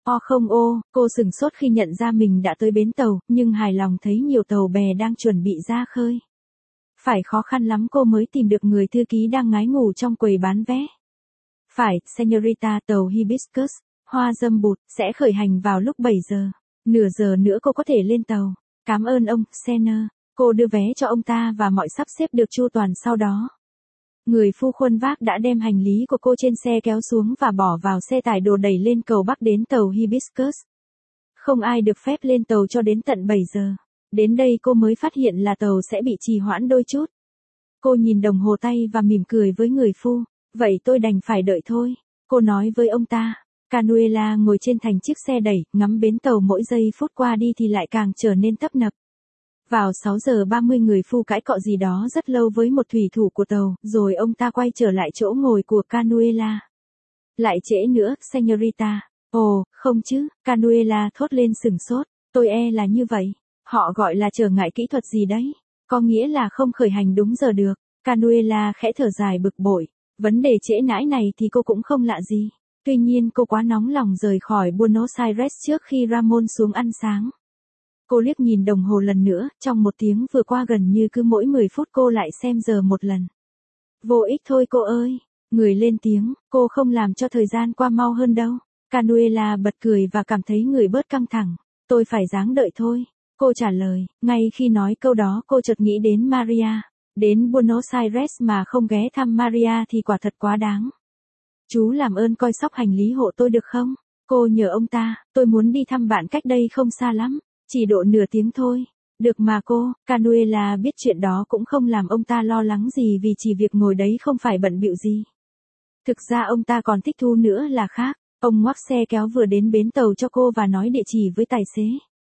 O không ô, cô sửng sốt khi nhận ra mình đã tới bến tàu, nhưng hài lòng thấy nhiều tàu bè đang chuẩn bị ra khơi. Phải khó khăn lắm cô mới tìm được người thư ký đang ngái ngủ trong quầy bán vé. Phải, Señorita, tàu Hibiscus, hoa dâm bụt, sẽ khởi hành vào lúc bảy giờ. Nửa giờ nữa cô có thể lên tàu. Cảm ơn ông, Senner. Cô đưa vé cho ông ta và mọi sắp xếp được chu toàn sau đó. Người phu khuân vác đã đem hành lý của cô trên xe kéo xuống và bỏ vào xe tải đồ đẩy lên cầu Bắc đến tàu Hibiscus. Không ai được phép lên tàu cho đến tận bảy giờ. Đến đây cô mới phát hiện là tàu sẽ bị trì hoãn đôi chút. Cô nhìn đồng hồ tay và mỉm cười với người phu. Vậy tôi đành phải đợi thôi. Cô nói với ông ta. Canuela ngồi trên thành chiếc xe đẩy, ngắm bến tàu mỗi giây phút qua đi thì lại càng trở nên tấp nập. Vào sáu giờ ba mươi người phu cãi cọ gì đó rất lâu với một thủy thủ của tàu, rồi ông ta quay trở lại chỗ ngồi của Canuela. Lại trễ nữa, Señorita. Ồ, không chứ, Canuela thốt lên sửng sốt. Tôi e là như vậy. Họ gọi là trở ngại kỹ thuật gì đấy? Có nghĩa là không khởi hành đúng giờ được. Canuela khẽ thở dài bực bội. Vấn đề trễ nãi này thì cô cũng không lạ gì. Tuy nhiên cô quá nóng lòng rời khỏi Buenos Aires trước khi Ramon xuống ăn sáng. Cô liếc nhìn đồng hồ lần nữa, trong một tiếng vừa qua gần như cứ mỗi mười phút cô lại xem giờ một lần. Vô ích thôi cô ơi. Người lên tiếng, cô không làm cho thời gian qua mau hơn đâu. Canuela bật cười và cảm thấy người bớt căng thẳng. Tôi phải ráng đợi thôi. Cô trả lời, ngay khi nói câu đó cô chợt nghĩ đến Maria. Đến Buenos Aires mà không ghé thăm Maria thì quả thật quá đáng. Chú làm ơn coi sóc hành lý hộ tôi được không? Cô nhờ ông ta, tôi muốn đi thăm bạn cách đây không xa lắm. Chỉ độ nửa tiếng thôi. Được mà cô, Canuela biết chuyện đó cũng không làm ông ta lo lắng gì vì chỉ việc ngồi đấy không phải bận bịu gì. Thực ra ông ta còn thích thú nữa là khác. Ông ngoắc xe kéo vừa đến bến tàu cho cô và nói địa chỉ với tài xế.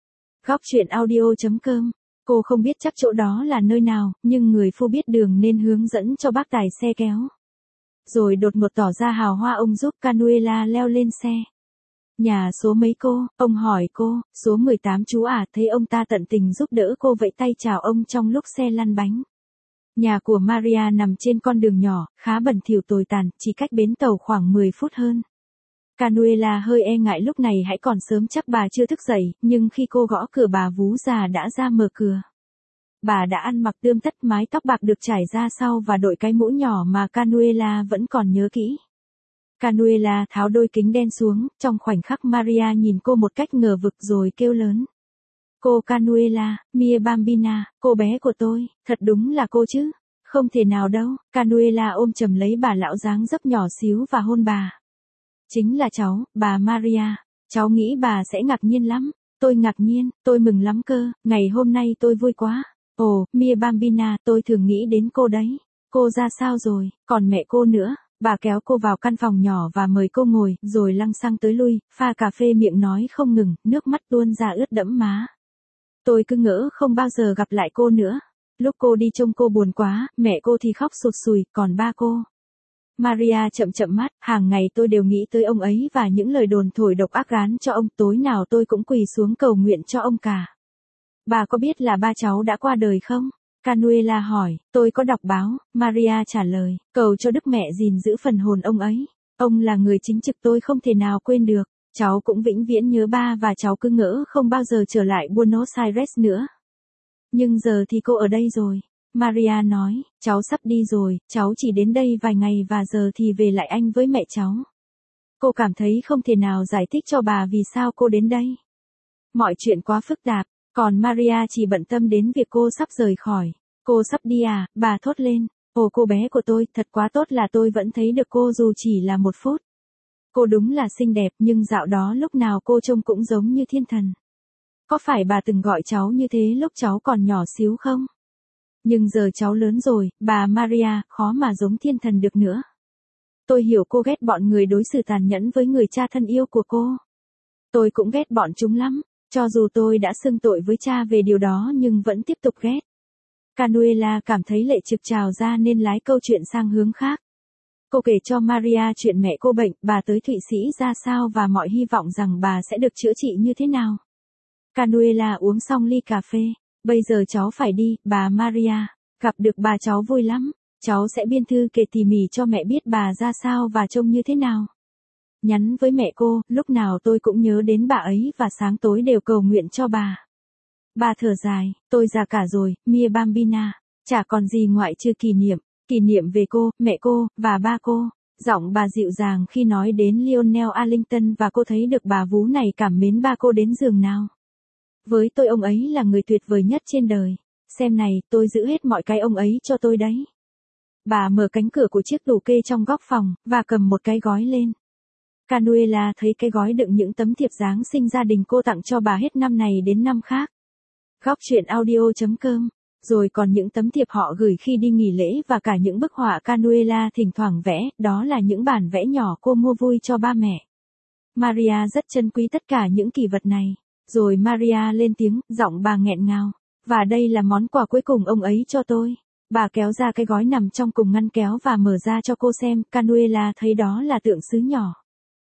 Góc truyện audio chấm com. Cô không biết chắc chỗ đó là nơi nào, nhưng người phu biết đường nên hướng dẫn cho bác tài xe kéo. Rồi đột ngột tỏ ra hào hoa ông giúp Canuela leo lên xe. Nhà số mấy cô? Ông hỏi cô. Số mười tám chú à, thấy ông ta tận tình giúp đỡ cô vẫy tay chào ông trong lúc xe lăn bánh. Nhà của Maria nằm trên con đường nhỏ, khá bẩn thỉu tồi tàn, chỉ cách bến tàu khoảng mười phút hơn. Canuela hơi e ngại lúc này hãy còn sớm chắc bà chưa thức dậy, nhưng khi cô gõ cửa bà vú già đã ra mở cửa. Bà đã ăn mặc tươm tất, mái tóc bạc được trải ra sau và đội cái mũ nhỏ mà Canuela vẫn còn nhớ kỹ. Canuela tháo đôi kính đen xuống, trong khoảnh khắc Maria nhìn cô một cách ngờ vực rồi kêu lớn. Cô Canuela, mia bambina, cô bé của tôi, thật đúng là cô chứ? Không thể nào đâu. Canuela ôm chầm lấy bà lão dáng dấp nhỏ xíu và hôn bà. Chính là cháu, bà Maria. Cháu nghĩ bà sẽ ngạc nhiên lắm. Tôi ngạc nhiên, tôi mừng lắm cơ, ngày hôm nay tôi vui quá. Ồ, mia bambina, tôi thường nghĩ đến cô đấy. Cô ra sao rồi, còn mẹ cô nữa. Bà kéo cô vào căn phòng nhỏ và mời cô ngồi, rồi lăng xăng tới lui, pha cà phê miệng nói không ngừng, nước mắt tuôn ra ướt đẫm má. Tôi cứ ngỡ không bao giờ gặp lại cô nữa. Lúc cô đi trông cô buồn quá, mẹ cô thì khóc sụt sùi, còn ba cô. Maria chậm chậm mắt, hàng ngày tôi đều nghĩ tới ông ấy và những lời đồn thổi độc ác gán cho ông, tối nào tôi cũng quỳ xuống cầu nguyện cho ông cả. Bà có biết là ba cháu đã qua đời không? Canuela hỏi, tôi có đọc báo, Maria trả lời, cầu cho Đức Mẹ gìn giữ phần hồn ông ấy. Ông là người chính trực tôi không thể nào quên được. Cháu cũng vĩnh viễn nhớ ba và cháu cứ ngỡ không bao giờ trở lại Buenos Aires nữa. Nhưng giờ thì cô ở đây rồi. Maria nói, cháu sắp đi rồi, cháu chỉ đến đây vài ngày và giờ thì về lại Anh với mẹ cháu. Cô cảm thấy không thể nào giải thích cho bà vì sao cô đến đây. Mọi chuyện quá phức tạp, còn Maria chỉ bận tâm đến việc cô sắp rời khỏi. Cô sắp đi à, bà thốt lên. Ồ cô bé của tôi, thật quá tốt là tôi vẫn thấy được cô dù chỉ là một phút. Cô đúng là xinh đẹp nhưng dạo đó lúc nào cô trông cũng giống như thiên thần. Có phải bà từng gọi cháu như thế lúc cháu còn nhỏ xíu không? Nhưng giờ cháu lớn rồi, bà Maria, khó mà giống thiên thần được nữa. Tôi hiểu cô ghét bọn người đối xử tàn nhẫn với người cha thân yêu của cô. Tôi cũng ghét bọn chúng lắm, cho dù tôi đã xưng tội với cha về điều đó nhưng vẫn tiếp tục ghét. Canuela cảm thấy lệ trực trào ra nên lái câu chuyện sang hướng khác. Cô kể cho Maria chuyện mẹ cô bệnh, bà tới Thụy Sĩ ra sao và mọi hy vọng rằng bà sẽ được chữa trị như thế nào. Canuela uống xong ly cà phê. Bây giờ cháu phải đi, bà Maria. Gặp được bà cháu vui lắm. Cháu sẽ biên thư kể tỉ mỉ cho mẹ biết bà ra sao và trông như thế nào. nhắn với mẹ cô, lúc nào tôi cũng nhớ đến bà ấy và sáng tối đều cầu nguyện cho bà. Bà thở dài, tôi già cả rồi, mia bambina, chả còn gì ngoại trừ kỷ niệm, kỷ niệm về cô, mẹ cô, và ba cô. Giọng bà dịu dàng khi nói đến Lionel Arlington và cô thấy được bà vú này cảm mến ba cô đến giường nào. Với tôi ông ấy là người tuyệt vời nhất trên đời. Xem này, tôi giữ hết mọi cái ông ấy cho tôi đấy. Bà mở cánh cửa của chiếc tủ kê trong góc phòng, và cầm một cái gói lên. Canuela thấy cái gói đựng những tấm thiệp Giáng sinh gia đình cô tặng cho bà hết năm này đến năm khác. Góc chuyện audio chấm com. Rồi còn những tấm thiệp họ gửi khi đi nghỉ lễ và cả những bức họa Canuela thỉnh thoảng vẽ, đó là những bản vẽ nhỏ cô mua vui cho ba mẹ. Maria rất trân quý tất cả những kỷ vật này. Rồi Maria lên tiếng, giọng bà nghẹn ngào. Và đây là món quà cuối cùng ông ấy cho tôi. Bà kéo ra cái gói nằm trong cùng ngăn kéo và mở ra cho cô xem, Canuela thấy đó là tượng sứ nhỏ.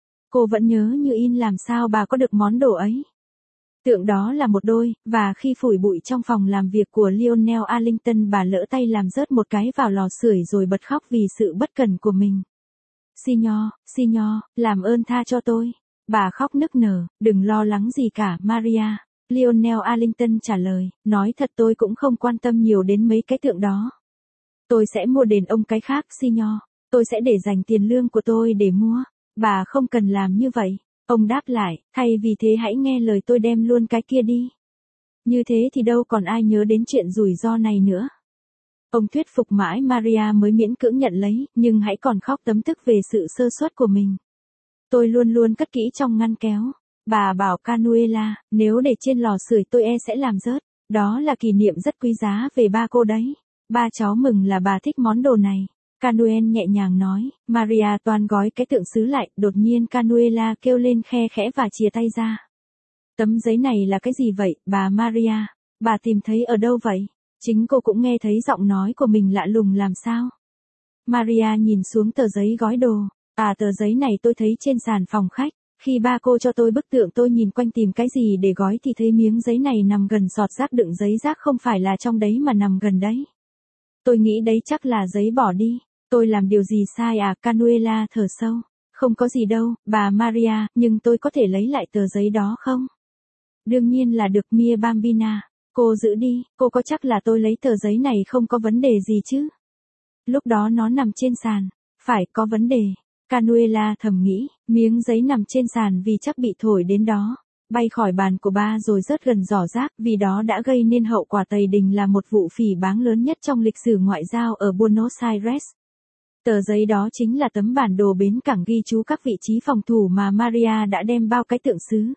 Cô vẫn nhớ như in làm sao bà có được món đồ ấy. Tượng đó là một đôi, và khi phủi bụi trong phòng làm việc của Lionel Arlington bà lỡ tay làm rớt một cái vào lò sưởi rồi bật khóc vì sự bất cẩn của mình. Signor, Signor, làm ơn tha cho tôi. Bà khóc nức nở, đừng lo lắng gì cả Maria. Lionel Arlington trả lời, nói thật tôi cũng không quan tâm nhiều đến mấy cái tượng đó. Tôi sẽ mua đền ông cái khác Signor. Tôi sẽ để dành tiền lương của tôi để mua. Bà không cần làm như vậy. Ông đáp lại, thay vì thế hãy nghe lời tôi đem luôn cái kia đi. Như thế thì đâu còn ai nhớ đến chuyện rủi ro này nữa. Ông thuyết phục mãi Maria mới miễn cưỡng nhận lấy, nhưng hãy còn khóc tấm tức về sự sơ suất của mình. Tôi luôn luôn cất kỹ trong ngăn kéo. Bà bảo Canuela, nếu để trên lò sưởi tôi e sẽ làm rớt. Đó là kỷ niệm rất quý giá về ba cô đấy. Ba cháu mừng là bà thích món đồ này. Canuel nhẹ nhàng nói, Maria toàn gói cái tượng sứ lại, đột nhiên Canuela kêu lên khe khẽ và chìa tay ra. Tấm giấy này là cái gì vậy, bà Maria? Bà tìm thấy ở đâu vậy? Chính cô cũng nghe thấy giọng nói của mình lạ lùng làm sao? Maria nhìn xuống tờ giấy gói đồ. À tờ giấy này tôi thấy trên sàn phòng khách. Khi ba cô cho tôi bức tượng tôi nhìn quanh tìm cái gì để gói thì thấy miếng giấy này nằm gần sọt rác đựng giấy rác không phải là trong đấy mà nằm gần đấy. Tôi nghĩ đấy chắc là giấy bỏ đi. Tôi làm điều gì sai à? Canuela thở sâu. Không có gì đâu, bà Maria, nhưng tôi có thể lấy lại tờ giấy đó không? Đương nhiên là được mia bambina. Cô giữ đi, cô có chắc là tôi lấy tờ giấy này không có vấn đề gì chứ? Lúc đó nó nằm trên sàn. Phải có vấn đề. Canuela thầm nghĩ, miếng giấy nằm trên sàn vì chắc bị thổi đến đó. Bay khỏi bàn của ba rồi rớt gần giỏ rác vì đó đã gây nên hậu quả tày đình là một vụ phỉ báng lớn nhất trong lịch sử ngoại giao ở Buenos Aires. Tờ giấy đó chính là tấm bản đồ bến cảng ghi chú các vị trí phòng thủ mà Maria đã đem bao cái tượng sứ.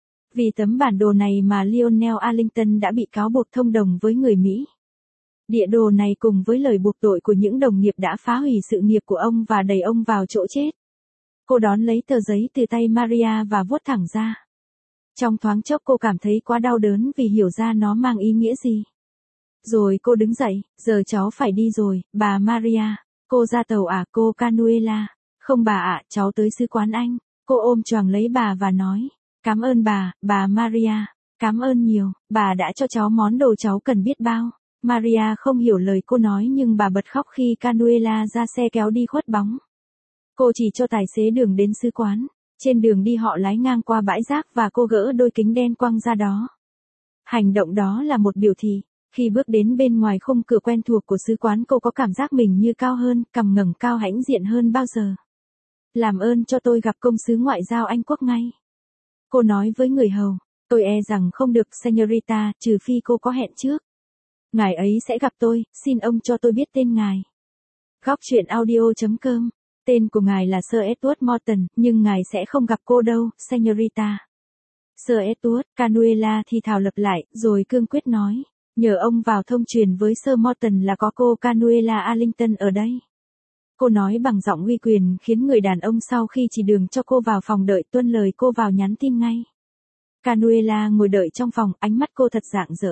Vì tấm bản đồ này mà Lionel Arlington đã bị cáo buộc thông đồng với người Mỹ. Địa đồ này cùng với lời buộc tội của những đồng nghiệp đã phá hủy sự nghiệp của ông và đẩy ông vào chỗ chết. Cô đón lấy tờ giấy từ tay Maria và vuốt thẳng ra. Trong thoáng chốc cô cảm thấy quá đau đớn vì hiểu ra nó mang ý nghĩa gì. Rồi cô đứng dậy, giờ cháu phải đi rồi, bà Maria. Cô ra tàu à, cô Canuela? Không bà ạ, cháu tới sứ quán Anh. Cô ôm choàng lấy bà và nói. Cảm ơn bà, bà Maria. Cảm ơn nhiều, bà đã cho cháu món đồ cháu cần biết bao. Maria không hiểu lời cô nói nhưng bà bật khóc khi Canuela ra xe kéo đi khuất bóng. Cô chỉ cho tài xế đường đến sứ quán. Trên đường đi họ lái ngang qua bãi rác và cô gỡ đôi kính đen quăng ra đó. Hành động đó là một biểu thị. Khi bước đến bên ngoài khung cửa quen thuộc của sứ quán cô có cảm giác mình như cao hơn, cằm ngẩng cao hãnh diện hơn bao giờ. Làm ơn cho tôi gặp công sứ ngoại giao Anh Quốc ngay. Cô nói với người hầu, tôi e rằng không được señorita, trừ phi cô có hẹn trước. Ngài ấy sẽ gặp tôi, xin ông cho tôi biết tên ngài. Góc chuyện audio chấm com. Tên của ngài là Sir Edward Morton, nhưng ngài sẽ không gặp cô đâu, señorita. Sir Edward, Canuela thì thào lặp lại, rồi cương quyết nói. Nhờ ông vào thông truyền với Sir Morton là có cô Canuela Arlington ở đây. Cô nói bằng giọng uy quyền khiến người đàn ông sau khi chỉ đường cho cô vào phòng đợi tuân lời cô vào nhắn tin ngay. Canuela ngồi đợi trong phòng, ánh mắt cô thật rạng rỡ.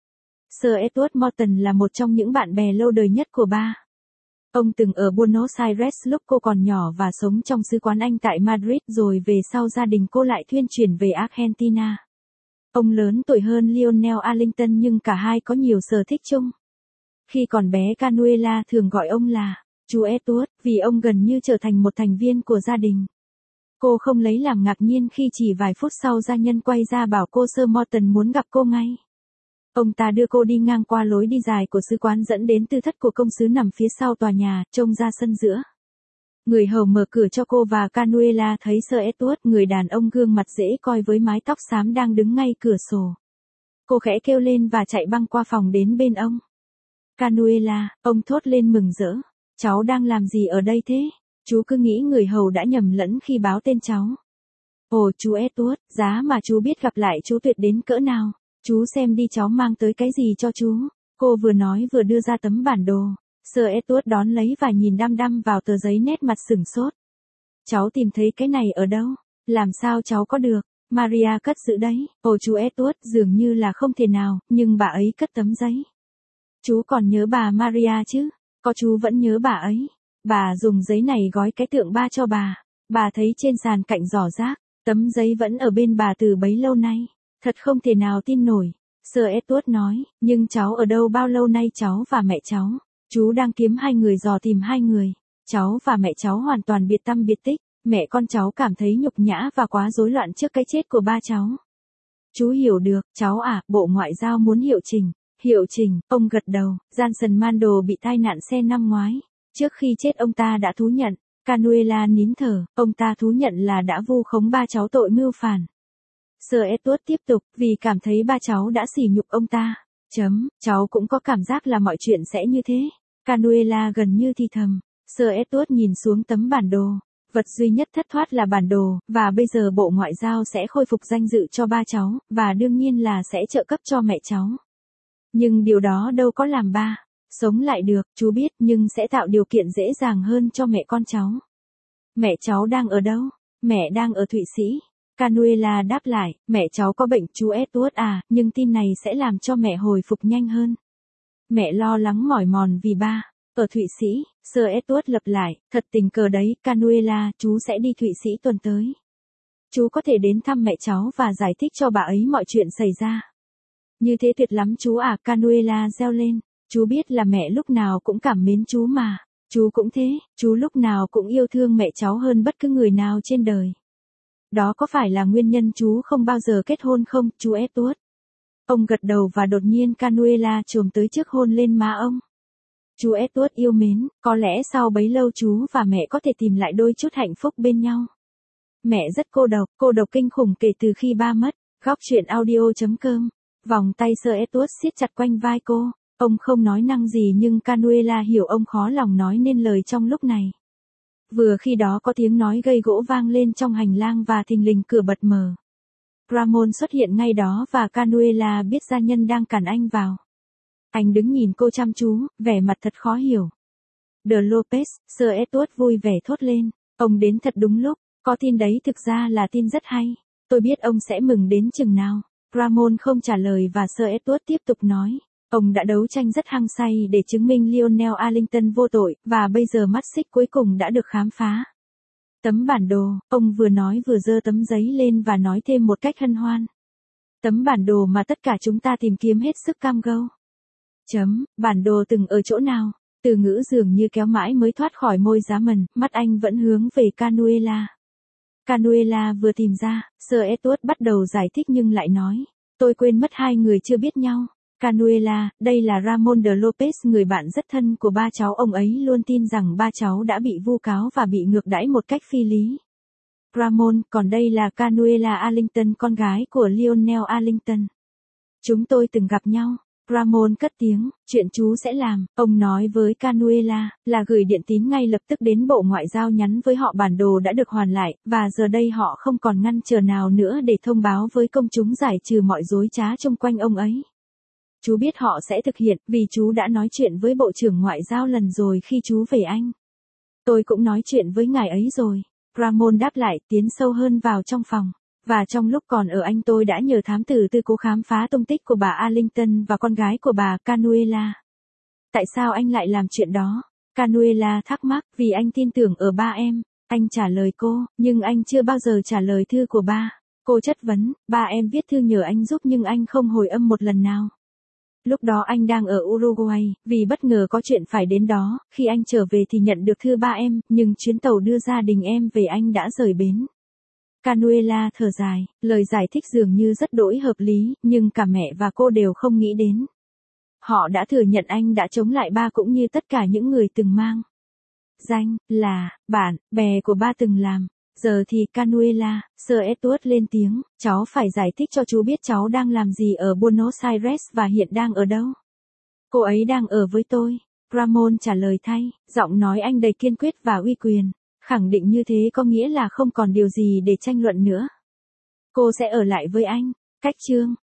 Sir Edward Morton là một trong những bạn bè lâu đời nhất của ba. Ông từng ở Buenos Aires lúc cô còn nhỏ và sống trong sứ quán Anh tại Madrid rồi về sau gia đình cô lại thuyên chuyển về Argentina. Ông lớn tuổi hơn Lionel Arlington nhưng cả hai có nhiều sở thích chung. Khi còn bé Canuela thường gọi ông là chú Edward vì ông gần như trở thành một thành viên của gia đình. Cô không lấy làm ngạc nhiên khi chỉ vài phút sau gia nhân quay ra bảo cô Sir Morton muốn gặp cô ngay. Ông ta đưa cô đi ngang qua lối đi dài của sứ quán dẫn đến tư thất của công sứ nằm phía sau tòa nhà, trông ra sân giữa. Người hầu mở cửa cho cô và Canuela thấy Sir Edward, người đàn ông gương mặt dễ coi với mái tóc xám đang đứng ngay cửa sổ. Cô khẽ kêu lên và chạy băng qua phòng đến bên ông. Canuela, ông thốt lên mừng rỡ. Cháu đang làm gì ở đây thế? Chú cứ nghĩ người hầu đã nhầm lẫn khi báo tên cháu. Ồ chú Edward, giá mà chú biết gặp lại chú tuyệt đến cỡ nào. Chú xem đi cháu mang tới cái gì cho chú. Cô vừa nói vừa đưa ra tấm bản đồ. Sir Edward đón lấy và nhìn đăm đăm vào tờ giấy, nét mặt sửng sốt. Cháu tìm thấy cái này ở đâu? Làm sao cháu có được? Maria cất giữ đấy. Ồ chú Edward, dường như là không thể nào, nhưng bà ấy cất tấm giấy. Chú còn nhớ bà Maria chứ? Có, chú vẫn nhớ bà ấy. Bà dùng giấy này gói cái tượng ba cho bà. Bà thấy trên sàn cạnh giỏ rác, tấm giấy vẫn ở bên bà từ bấy lâu nay. Thật không thể nào tin nổi. Sir Edward nói, nhưng cháu ở đâu bao lâu nay? Cháu và mẹ cháu. Chú đang kiếm hai người, dò tìm hai người. Cháu và mẹ cháu hoàn toàn biệt tăm biệt tích. Mẹ con cháu cảm thấy nhục nhã và quá rối loạn trước cái chết của ba cháu. Chú hiểu được, cháu à, Bộ Ngoại giao muốn hiệu trình. Hiệu trình, ông gật đầu. Johnson Mando bị tai nạn xe năm ngoái. Trước khi chết ông ta đã thú nhận. Canuela nín thở, ông ta thú nhận là đã vu khống ba cháu tội mưu phản. Sir Edward tiếp tục, vì cảm thấy ba cháu đã sỉ nhục ông ta. Chấm, cháu cũng có cảm giác là mọi chuyện sẽ như thế. Canuela gần như thì thầm. Sir Edward nhìn xuống tấm bản đồ. Vật duy nhất thất thoát là bản đồ, và bây giờ Bộ Ngoại giao sẽ khôi phục danh dự cho ba cháu, và đương nhiên là sẽ trợ cấp cho mẹ cháu. Nhưng điều đó đâu có làm ba sống lại được, chú biết, nhưng sẽ tạo điều kiện dễ dàng hơn cho mẹ con cháu. Mẹ cháu đang ở đâu? Mẹ đang ở Thụy Sĩ. Canuela đáp lại, mẹ cháu có bệnh chú Edward à, nhưng tin này sẽ làm cho mẹ hồi phục nhanh hơn. Mẹ lo lắng mỏi mòn vì ba. Ở Thụy Sĩ, Sir Edward lặp lại, thật tình cờ đấy, Canuela, chú sẽ đi Thụy Sĩ tuần tới. Chú có thể đến thăm mẹ cháu và giải thích cho bà ấy mọi chuyện xảy ra. Như thế tuyệt lắm chú à, Canuela reo lên. Chú biết là mẹ lúc nào cũng cảm mến chú mà. Chú cũng thế, chú lúc nào cũng yêu thương mẹ cháu hơn bất cứ người nào trên đời. Đó có phải là nguyên nhân chú không bao giờ kết hôn không, chú Edward? Ông gật đầu và đột nhiên Canuela chồm tới trước hôn lên má ông. Chú Edward yêu mến, có lẽ sau bấy lâu chú và mẹ có thể tìm lại đôi chút hạnh phúc bên nhau. Mẹ rất cô độc, cô độc kinh khủng kể từ khi ba mất. Góc truyện audio chấm com. Vòng tay Sir Edward siết chặt quanh vai cô. Ông không nói năng gì nhưng Canuela hiểu ông khó lòng nói nên lời trong lúc này. Vừa khi đó có tiếng nói gây gỗ vang lên trong hành lang và thình lình cửa bật mở. Ramon xuất hiện ngay đó và Canuela biết gia nhân đang cản anh vào. Anh đứng nhìn cô chăm chú, vẻ mặt thật khó hiểu. De Lopez, Sir Edward vui vẻ thốt lên. Ông đến thật đúng lúc, có tin đấy, thực ra là tin rất hay. Tôi biết ông sẽ mừng đến chừng nào. Ramon không trả lời và Sir Edward tiếp tục nói. Ông đã đấu tranh rất hăng say để chứng minh Lionel Arlington vô tội, và bây giờ mắt xích cuối cùng đã được khám phá. Tấm bản đồ, ông vừa nói vừa giơ tấm giấy lên và nói thêm một cách hân hoan. Tấm bản đồ mà tất cả chúng ta tìm kiếm hết sức cam go. Chấm, bản đồ từng ở chỗ nào? Từ ngữ dường như kéo mãi mới thoát khỏi môi giá mần, mắt anh vẫn hướng về Canuela. Canuela vừa tìm ra, Sir Edward bắt đầu giải thích nhưng lại nói. Tôi quên mất hai người chưa biết nhau. Canuela, đây là Ramon de Lopez, người bạn rất thân của ba cháu. Ông ấy luôn tin rằng ba cháu đã bị vu cáo và bị ngược đãi một cách phi lý. Ramon, còn đây là Canuela Arlington, con gái của Lionel Arlington. Chúng tôi từng gặp nhau. Ramon cất tiếng, chuyện chú sẽ làm, ông nói với Canuela, là gửi điện tín ngay lập tức đến Bộ Ngoại giao nhắn với họ bản đồ đã được hoàn lại, và giờ đây họ không còn ngăn trở nào nữa để thông báo với công chúng giải trừ mọi dối trá xung quanh ông ấy. Chú biết họ sẽ thực hiện, vì chú đã nói chuyện với Bộ trưởng Ngoại giao lần rồi khi chú về Anh. Tôi cũng nói chuyện với ngài ấy rồi. Ramon đáp lại, tiến sâu hơn vào trong phòng. Và trong lúc còn ở Anh tôi đã nhờ thám tử tư cố khám phá tung tích của bà Arlington và con gái của bà, Canuela. Tại sao anh lại làm chuyện đó? Canuela thắc mắc, vì anh tin tưởng ở ba em. Anh trả lời cô, nhưng anh chưa bao giờ trả lời thư của ba. Cô chất vấn, ba em viết thư nhờ anh giúp nhưng anh không hồi âm một lần nào. Lúc đó anh đang ở Uruguay, vì bất ngờ có chuyện phải đến đó, khi anh trở về thì nhận được thư ba em, nhưng chuyến tàu đưa gia đình em về Anh đã rời bến. Canuela thở dài, lời giải thích dường như rất đỗi hợp lý, nhưng cả mẹ và cô đều không nghĩ đến. Họ đã thừa nhận anh đã chống lại ba cũng như tất cả những người từng mang danh là bạn bè của ba từng làm. Giờ thì Canuela, Sir Edward lên tiếng, cháu phải giải thích cho chú biết cháu đang làm gì ở Buenos Aires và hiện đang ở đâu. Cô ấy đang ở với tôi, Ramon trả lời thay, giọng nói anh đầy kiên quyết và uy quyền, khẳng định như thế có nghĩa là không còn điều gì để tranh luận nữa. Cô sẽ ở lại với anh, cách chương.